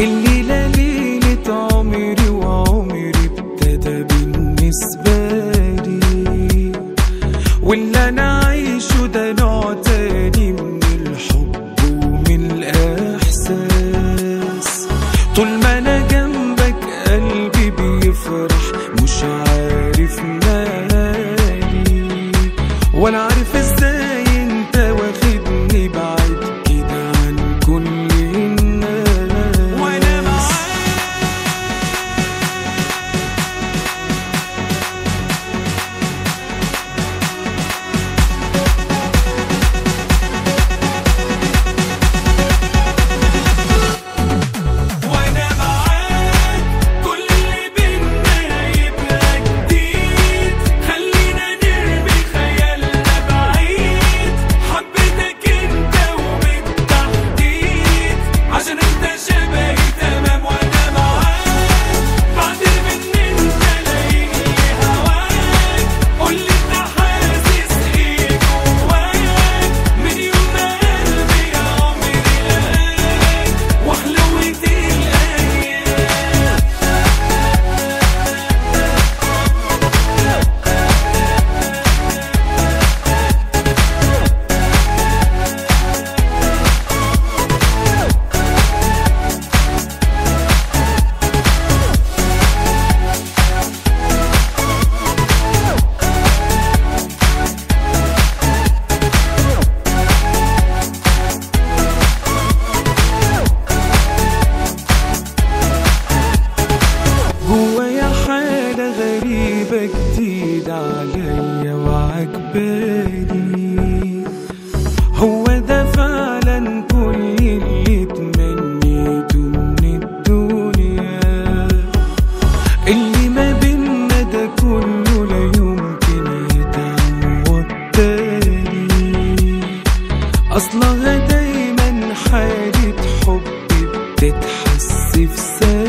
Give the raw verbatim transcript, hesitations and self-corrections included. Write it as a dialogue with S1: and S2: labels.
S1: الليلة ليلة عمري وعمري ابتدى بالنسبة لي، واللي أنا عايشه ده نوع تاني من الحب ومن الإحساس. طول ما أنا جنبك قلبي بيفرح، مش عارف مالي ولا عارف ازاي انت واخدني بعيد كده عن كل الناس. وانا معاك وانا معاك كل اللي بينا يبقى جديد، خلينا نرمي خيالنا بعيد. حبيتك انت وبالتحديد عشان انت شبهي تمام. وانا معاك بعترف ان انت لايقني هواك، قولي انت حاسس ايه جواك من يوم ما قلبي يا عمري لقاك وحلوت الايام. جوايا حالة غريبة جديدة عليا وعجباني، هو ده فعلا كل اللي تمنيته من الدنيا. اللي ما بينا ده كله لا يمكن يتعوض تاني، أصلها دايما حالة حب بتتحس في ثانية.